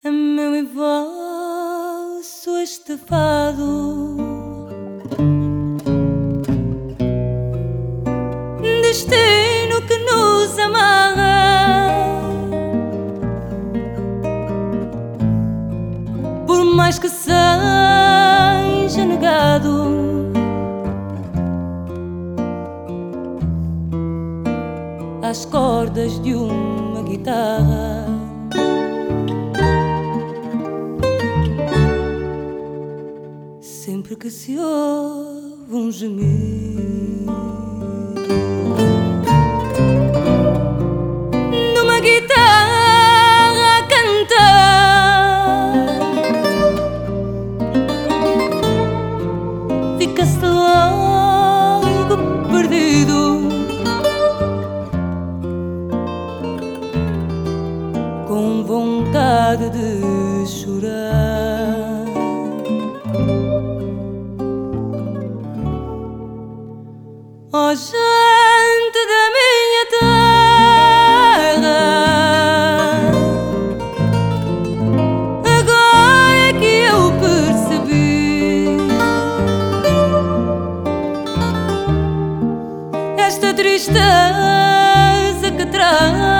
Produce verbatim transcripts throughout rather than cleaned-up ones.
A meu e vosso este fado, destino que nos amarra, por mais que seja negado, às cordas de uma guitarra. Sempre que se ouve um gemido numa guitarra a cantar, fica-se logo perdido, com vontade de chorar. Ó gente da minha terra, agora é que eu percebi esta tristeza que traz.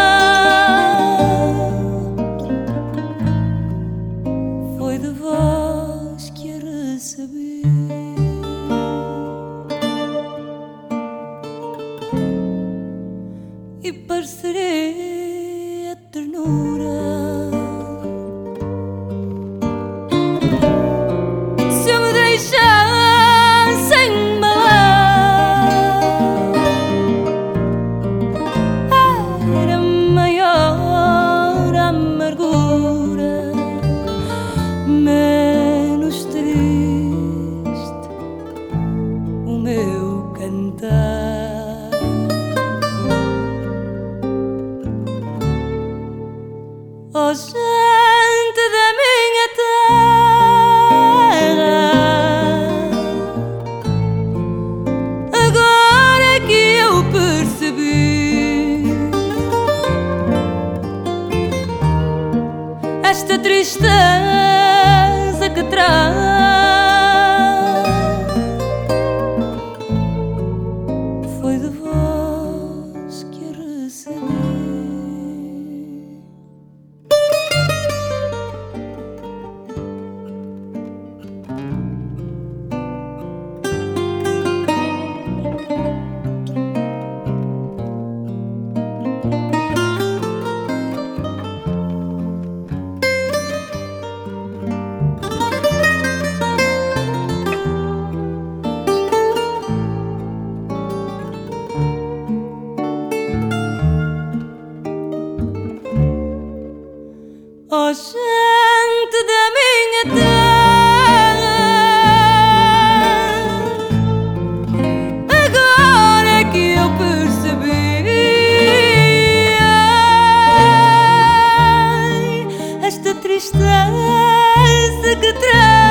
Foi de vós que a recebi. E parecerei a ternura se eu me deixasse embalar. Era maior a amargura, menos triste o meu cantar. Ó gente da minha terra, agora é que eu percebi esta tristeza que traz. Foi de vós que a recebi. Ó gente da minha terra, agora é que eu percebi ai, esta tristeza que traz.